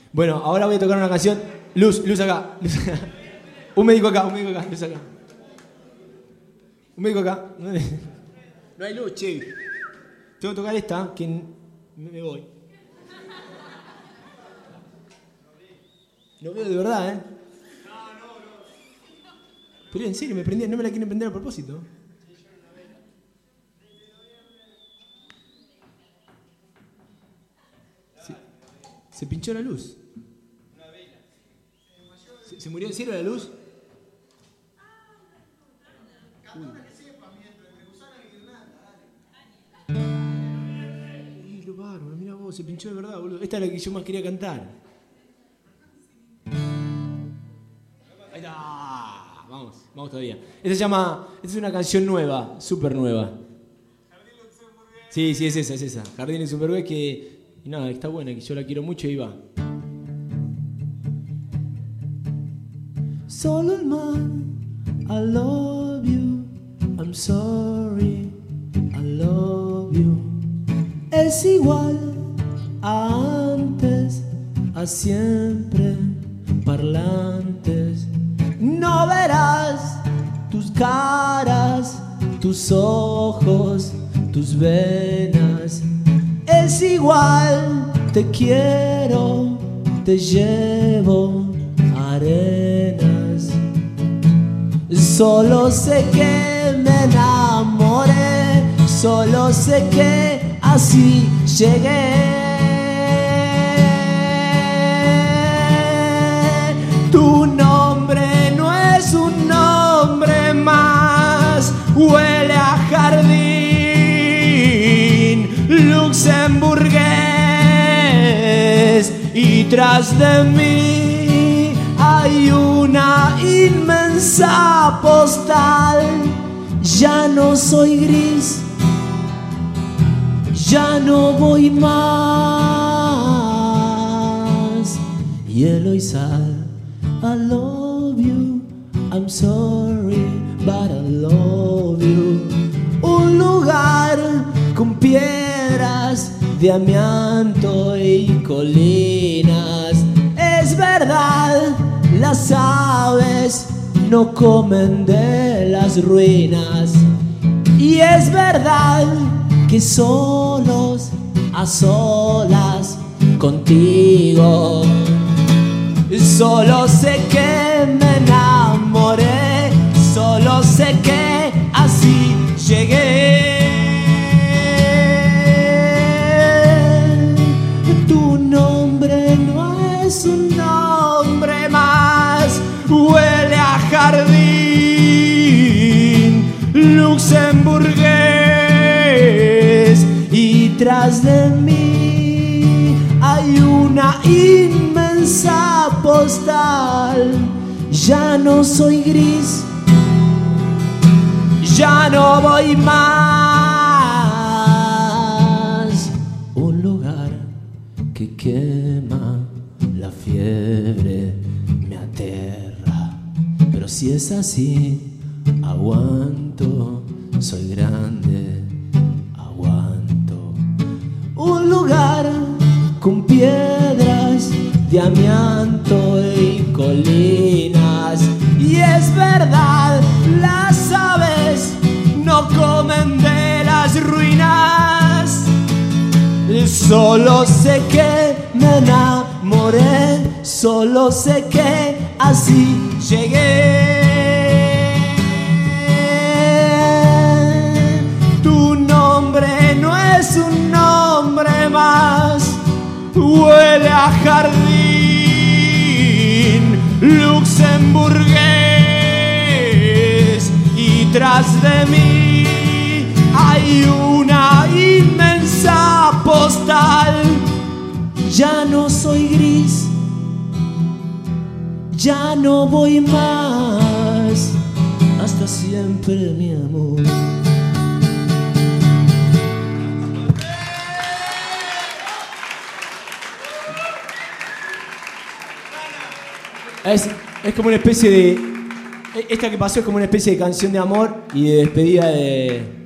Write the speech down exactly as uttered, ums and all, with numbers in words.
Bueno, ahora voy a tocar una canción. Luz, luz acá. Luz acá. Un médico acá, un médico acá, luz acá. Un médico acá. No hay luz, che. Tengo que tocar esta, que me voy. Lo veo de verdad, ¿eh? Pero en serio, me prendí, no me la quieren prender a propósito. Se, se pinchó la luz. ¿Se, se murió en serio la luz? Uy, lo bárbaro, mira vos, se pinchó de verdad, boludo. Esta es la que yo más quería cantar. Ahí está. Vamos, vamos todavía. Esta se llama, esta es una canción nueva, súper nueva. Sí, sí, es esa, es esa. Jardín Luxemburgués que, y nada, está buena, que yo la quiero mucho y va. Solo el mar, I love you, I'm sorry, I love you. Es igual a antes, a siempre, parlantes. No verás tus caras, tus ojos, tus venas. Es igual, te quiero, te llevo arenas. Solo sé que me enamoré, solo sé que así llegué. Tu nombre no es un nombre más, huele a jardín luxemburgués y tras de mí hay una inmensa postal. Ya no soy gris, ya no voy más. Hielo y sal. I love you, I'm sorry, but I love you. Un lugar con piedras de amianto y colinas. Es verdad, las aves no comen de las ruinas. Y es verdad que solos, a solas, contigo. Solo sé que me enamoré, solo sé que así llegué. Tu nombre no es un nombre más, huele a jardín luxemburgués y tras de mí hay una inmensa postal. Ya no soy gris, ya no voy más. Un lugar que quema, la fiebre me aterra. Pero si es así, aguanto, soy grande, aguanto. Un lugar con piedras de amianto y colinas. Y es verdad, las aves no comen de las ruinas. Solo sé que me enamoré, solo sé que así llegué. Tu nombre no es un nombre más, huele a jardín luxemburgués y tras de mí hay una inmensa postal. Ya no soy gris, ya no voy más. Hasta siempre, mi amor. Es, es como una especie de... Esta que pasó es como una especie de canción de amor y de despedida de,